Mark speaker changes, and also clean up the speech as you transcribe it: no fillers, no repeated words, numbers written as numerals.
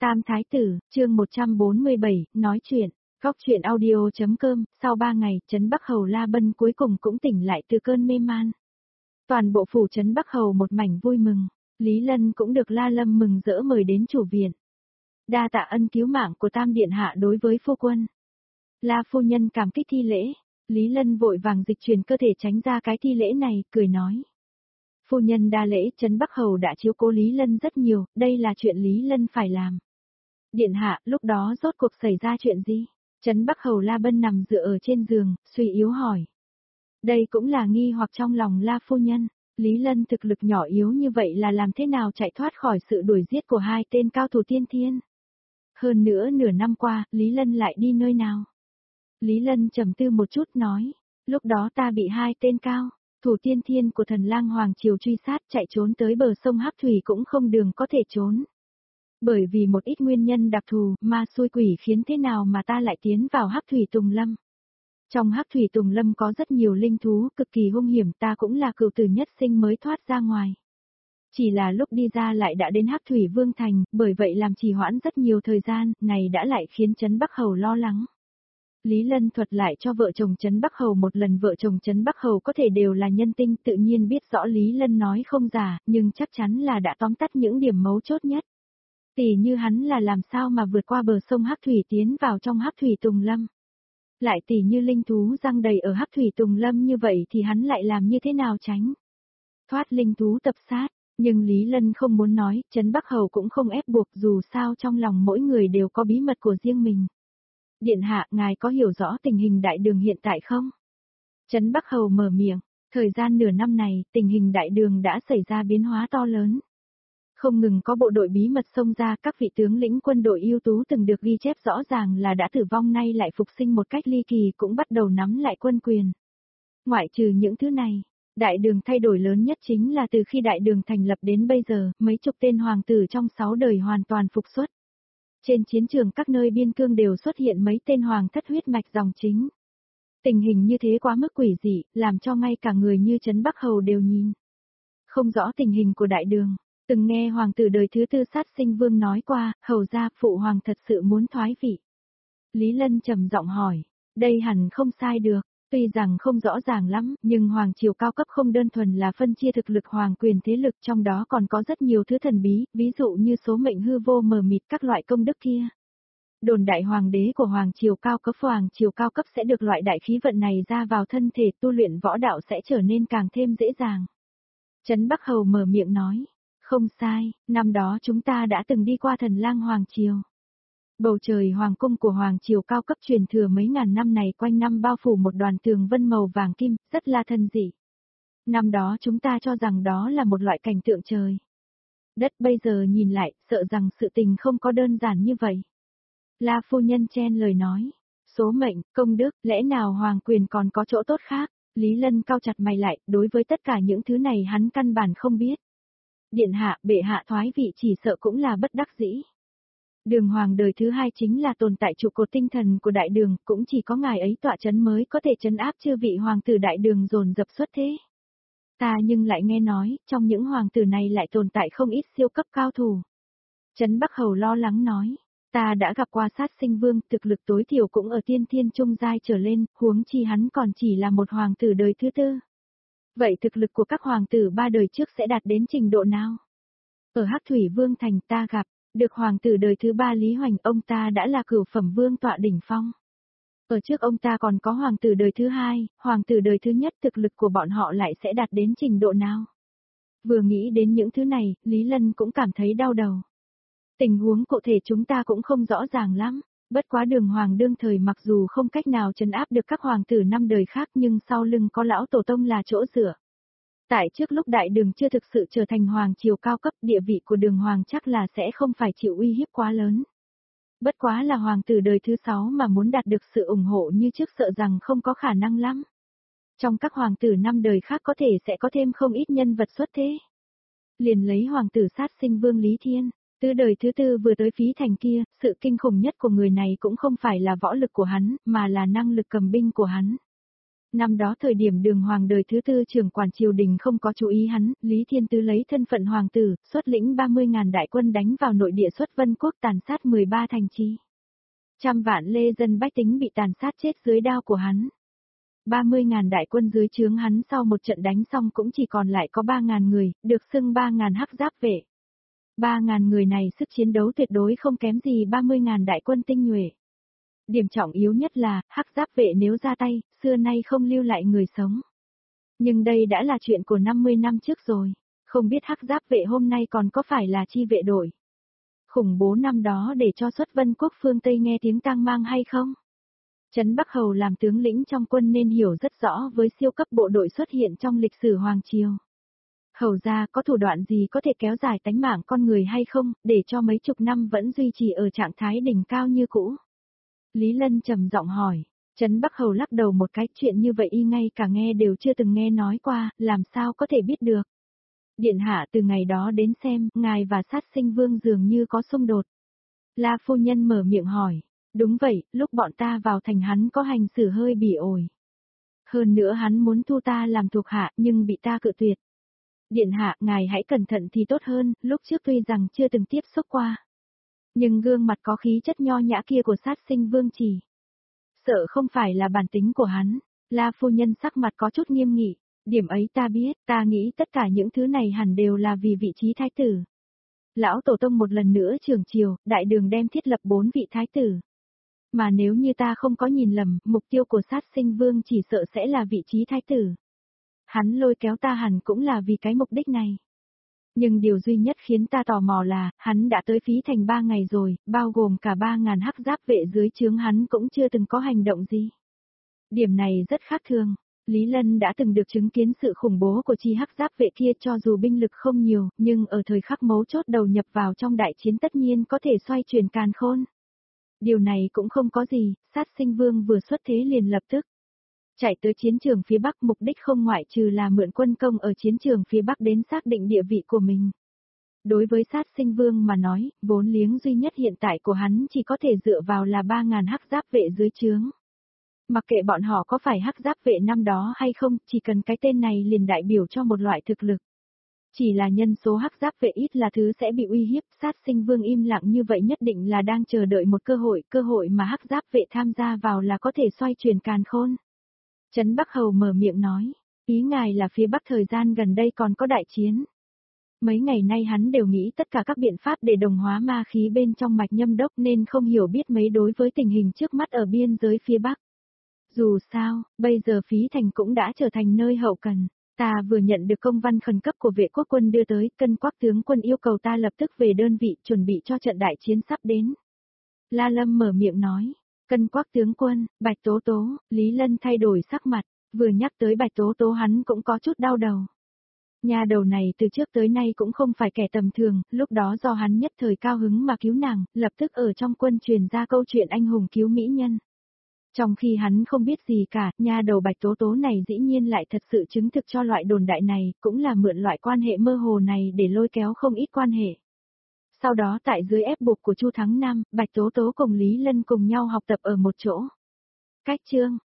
Speaker 1: Tam Thái Tử, chương 147, nói chuyện. Góc chuyện audio.com, sau 3 ngày, Trấn Bắc Hầu La Bân cuối cùng cũng tỉnh lại từ cơn mê man. Toàn bộ phủ Trấn Bắc Hầu một mảnh vui mừng, Lý Lân cũng được La Lâm mừng rỡ mời đến chủ viện. Đa tạ ân cứu mạng của Tam Điện Hạ đối với phu quân. La phu nhân cảm kích thi lễ, Lý Lân vội vàng dịch chuyển cơ thể tránh ra cái thi lễ này, cười nói. Phu nhân đa lễ, Trấn Bắc Hầu đã chiếu cố Lý Lân rất nhiều, đây là chuyện Lý Lân phải làm. Điện hạ, lúc đó rốt cuộc xảy ra chuyện gì? Trấn Bắc Hầu La Bân nằm dựa ở trên giường, suy yếu hỏi. Đây cũng là nghi hoặc trong lòng La phu nhân, Lý Lân thực lực nhỏ yếu như vậy là làm thế nào chạy thoát khỏi sự đuổi giết của hai tên cao thủ tiên thiên? Hơn nữa nửa năm qua, Lý Lân lại đi nơi nào? Lý Lân trầm tư một chút nói, lúc đó ta bị hai tên cao thủ tiên thiên của Thần Lang Hoàng Triều truy sát, chạy trốn tới bờ sông Hắc Thủy cũng không đường có thể trốn. Bởi vì một ít nguyên nhân đặc thù, ma xui quỷ khiến thế nào mà ta lại tiến vào Hắc Thủy Tùng Lâm. Trong Hắc Thủy Tùng Lâm có rất nhiều linh thú cực kỳ hung hiểm, ta cũng là cựu tử nhất sinh mới thoát ra ngoài. Chỉ là lúc đi ra lại đã đến Hắc Thủy Vương Thành, bởi vậy làm trì hoãn rất nhiều thời gian, này đã lại khiến Trấn Bắc Hầu lo lắng. Lý Lân thuật lại cho vợ chồng Trấn Bắc Hầu một lần, vợ chồng Trấn Bắc Hầu có thể đều là nhân tinh, tự nhiên biết rõ Lý Lân nói không giả, nhưng chắc chắn là đã tóm tắt những điểm mấu chốt nhất. Tỉ như hắn là làm sao mà vượt qua bờ sông Hắc Thủy tiến vào trong Hắc Thủy Tùng Lâm. Lại tỉ như linh thú răng đầy ở Hắc Thủy Tùng Lâm như vậy thì hắn lại làm như thế nào tránh thoát linh thú tập sát, nhưng Lý Lân không muốn nói, Trấn Bắc Hầu cũng không ép buộc, dù sao trong lòng mỗi người đều có bí mật của riêng mình. Điện hạ, ngài có hiểu rõ tình hình đại đường hiện tại không? Trấn Bắc Hầu mở miệng, thời gian nửa năm này, tình hình đại đường đã xảy ra biến hóa to lớn. Không ngừng có bộ đội bí mật xông ra, các vị tướng lĩnh quân đội ưu tú từng được ghi chép rõ ràng là đã tử vong nay lại phục sinh một cách ly kỳ, cũng bắt đầu nắm lại quân quyền. Ngoại trừ những thứ này, đại đường thay đổi lớn nhất chính là từ khi đại đường thành lập đến bây giờ, mấy chục tên hoàng tử trong 6 đời hoàn toàn phục xuất. Trên chiến trường các nơi biên cương đều xuất hiện mấy tên hoàng thất huyết mạch dòng chính. Tình hình như thế quá mức quỷ dị, làm cho ngay cả người như Trấn Bắc Hầu đều nhìn không rõ tình hình của đại đường. Từng nghe hoàng tử đời thứ tư Sát Sinh Vương nói qua, hầu ra phụ hoàng thật sự muốn thoái vị. Lý Lân trầm giọng hỏi, đây hẳn không sai được, tuy rằng không rõ ràng lắm, nhưng hoàng triều cao cấp không đơn thuần là phân chia thực lực hoàng quyền thế lực, trong đó còn có rất nhiều thứ thần bí, ví dụ như số mệnh hư vô mờ mịt, các loại công đức kia. Đồn đại hoàng đế của hoàng triều cao cấp sẽ được loại đại khí vận này ra vào thân thể, tu luyện võ đạo sẽ trở nên càng thêm dễ dàng. Trấn Bắc Hầu mở miệng nói. Không sai, năm đó chúng ta đã từng đi qua Thần Lang Hoàng Triều. Bầu trời hoàng cung của Hoàng Triều cao cấp truyền thừa mấy ngàn năm này quanh năm bao phủ một đoàn tường vân màu vàng kim, rất là thần dị. Năm đó chúng ta cho rằng đó là một loại cảnh tượng trời đất, bây giờ nhìn lại, sợ rằng sự tình không có đơn giản như vậy. La phu nhân chen lời nói, số mệnh, công đức, lẽ nào hoàng quyền còn có chỗ tốt khác? Lý Lân cau chặt mày lại, đối với tất cả những thứ này hắn căn bản không biết. Điện hạ, bệ hạ thoái vị chỉ sợ cũng là bất đắc dĩ. Đường hoàng đời thứ hai chính là tồn tại trụ cột tinh thần của đại đường, cũng chỉ có ngài ấy tọa chấn mới có thể trấn áp chư vị hoàng tử đại đường dồn dập xuất thế. Ta nhưng lại nghe nói, trong những hoàng tử này lại tồn tại không ít siêu cấp cao thủ. Trấn Bắc Hầu lo lắng nói, ta đã gặp qua Sát Sinh Vương, thực lực tối thiểu cũng ở tiên thiên trung giai trở lên, huống chi hắn còn chỉ là một hoàng tử đời thứ tư. Vậy thực lực của các hoàng tử ba đời trước sẽ đạt đến trình độ nào? Ở Hắc Thủy Vương Thành ta gặp được hoàng tử đời thứ ba Lý Hoành, ông ta đã là cửu phẩm vương tọa đỉnh phong. Ở trước ông ta còn có hoàng tử đời thứ hai, hoàng tử đời thứ nhất, thực lực của bọn họ lại sẽ đạt đến trình độ nào? Vừa nghĩ đến những thứ này, Lý Lân cũng cảm thấy đau đầu. Tình huống cụ thể chúng ta cũng không rõ ràng lắm. Bất quá đường hoàng đương thời mặc dù không cách nào trấn áp được các hoàng tử năm đời khác, nhưng sau lưng có lão tổ tông là chỗ dựa. Tại trước lúc đại đường chưa thực sự trở thành hoàng triều cao cấp, địa vị của đường hoàng chắc là sẽ không phải chịu uy hiếp quá lớn. Bất quá là hoàng tử đời thứ 6 mà muốn đạt được sự ủng hộ như trước sợ rằng không có khả năng lắm. Trong các hoàng tử năm đời khác có thể sẽ có thêm không ít nhân vật xuất thế. Liền lấy hoàng tử Sát Sinh Vương Lý Thiên, từ đời thứ tư vừa tới Phí Thành kia, sự kinh khủng nhất của người này cũng không phải là võ lực của hắn, mà là năng lực cầm binh của hắn. Năm đó thời điểm Đường Hoàng đời thứ tư trưởng quản triều đình không có chú ý hắn, Lý Thiên Tứ lấy thân phận hoàng tử, xuất lĩnh 30.000 đại quân đánh vào nội địa xuất Vân Quốc tàn sát 13 thành trì. Trăm vạn lê dân bách tính bị tàn sát chết dưới đao của hắn. 30.000 đại quân dưới trướng hắn sau một trận đánh xong cũng chỉ còn lại có 3.000 người, được xưng 3.000 hắc giáp vệ. 3.000 người này sức chiến đấu tuyệt đối không kém gì 30.000 đại quân tinh nhuệ. Điểm trọng yếu nhất là, hắc giáp vệ nếu ra tay, xưa nay không lưu lại người sống. Nhưng đây đã là chuyện của 50 năm trước rồi, không biết hắc giáp vệ hôm nay còn có phải là chi vệ đội. Khủng bố năm đó để cho xuất Vân Quốc phương Tây nghe tiếng tang mang hay không? Trấn Bắc Hầu làm tướng lĩnh trong quân nên hiểu rất rõ với siêu cấp bộ đội xuất hiện trong lịch sử Hoàng Triều. Hầu ra có thủ đoạn gì có thể kéo dài tánh mạng con người hay không, để cho mấy chục năm vẫn duy trì ở trạng thái đỉnh cao như cũ? Lý Lân trầm giọng hỏi, Trấn Bắc Hầu lắc đầu một cái, chuyện như vậy y ngay cả nghe đều chưa từng nghe nói qua, làm sao có thể biết được. Điện hạ từ ngày đó đến xem, ngài và sát sinh vương dường như có xung đột. La phu nhân mở miệng hỏi, đúng vậy, lúc bọn ta vào thành hắn có hành xử hơi bỉ ổi. Hơn nữa hắn muốn thu ta làm thuộc hạ nhưng bị ta cự tuyệt. Điện hạ, ngài hãy cẩn thận thì tốt hơn, lúc trước tuy rằng chưa từng tiếp xúc qua. Nhưng gương mặt có khí chất nho nhã kia của sát sinh vương chỉ. Sợ không phải là bản tính của hắn, La phu nhân sắc mặt có chút nghiêm nghị, điểm ấy ta biết, ta nghĩ tất cả những thứ này hẳn đều là vì vị trí thái tử. Lão Tổ Tông một lần nữa trưởng triều, đại đường đem thiết lập 4 vị thái tử. Mà nếu như ta không có nhìn lầm, mục tiêu của sát sinh vương chỉ sợ sẽ là vị trí thái tử. Hắn lôi kéo ta hẳn cũng là vì cái mục đích này. Nhưng điều duy nhất khiến ta tò mò là, hắn đã tới phí thành 3 ngày rồi, bao gồm cả 3.000 hắc giáp vệ dưới trướng hắn cũng chưa từng có hành động gì. Điểm này rất khác thường. Lý Lân đã từng được chứng kiến sự khủng bố của chi hắc giáp vệ kia, cho dù binh lực không nhiều, nhưng ở thời khắc mấu chốt đầu nhập vào trong đại chiến tất nhiên có thể xoay chuyển càn khôn. Điều này cũng không có gì, sát sinh vương vừa xuất thế liền lập tức chạy tới chiến trường phía Bắc, mục đích không ngoại trừ là mượn quân công ở chiến trường phía Bắc đến xác định địa vị của mình. Đối với sát sinh vương mà nói, vốn liếng duy nhất hiện tại của hắn chỉ có thể dựa vào là 3.000 hắc giáp vệ dưới trướng. Mặc kệ bọn họ có phải hắc giáp vệ năm đó hay không, chỉ cần cái tên này liền đại biểu cho một loại thực lực. Chỉ là nhân số hắc giáp vệ ít là thứ sẽ bị uy hiếp, sát sinh vương im lặng như vậy nhất định là đang chờ đợi một cơ hội mà hắc giáp vệ tham gia vào là có thể xoay chuyển càn khôn. Trấn Bắc Hầu mở miệng nói, ý ngài là phía Bắc thời gian gần đây còn có đại chiến. Mấy ngày nay hắn đều nghĩ tất cả các biện pháp để đồng hóa ma khí bên trong mạch nhâm đốc nên không hiểu biết mấy đối với tình hình trước mắt ở biên giới phía Bắc. Dù sao, bây giờ phí thành cũng đã trở thành nơi hậu cần. Ta vừa nhận được công văn khẩn cấp của vệ quốc quân đưa tới, Cân Quắc tướng quân yêu cầu ta lập tức về đơn vị chuẩn bị cho trận đại chiến sắp đến. La Lâm mở miệng nói, Cân Quắc tướng quân, Bạch Tố Tố, Lý Lân thay đổi sắc mặt, vừa nhắc tới Bạch Tố Tố hắn cũng có chút đau đầu. Nhà đầu này từ trước tới nay cũng không phải kẻ tầm thường, lúc đó do hắn nhất thời cao hứng mà cứu nàng, lập tức ở trong quân truyền ra câu chuyện anh hùng cứu mỹ nhân. Trong khi hắn không biết gì cả, nha đầu Bạch Tố Tố này dĩ nhiên lại thật sự chứng thực cho loại đồn đại này, cũng là mượn loại quan hệ mơ hồ này để lôi kéo không ít quan hệ. Sau đó tại dưới ép buộc của Chu Thắng Nam, Bạch Tố Tố cùng Lý Lân cùng nhau học tập ở một chỗ. Cách chương,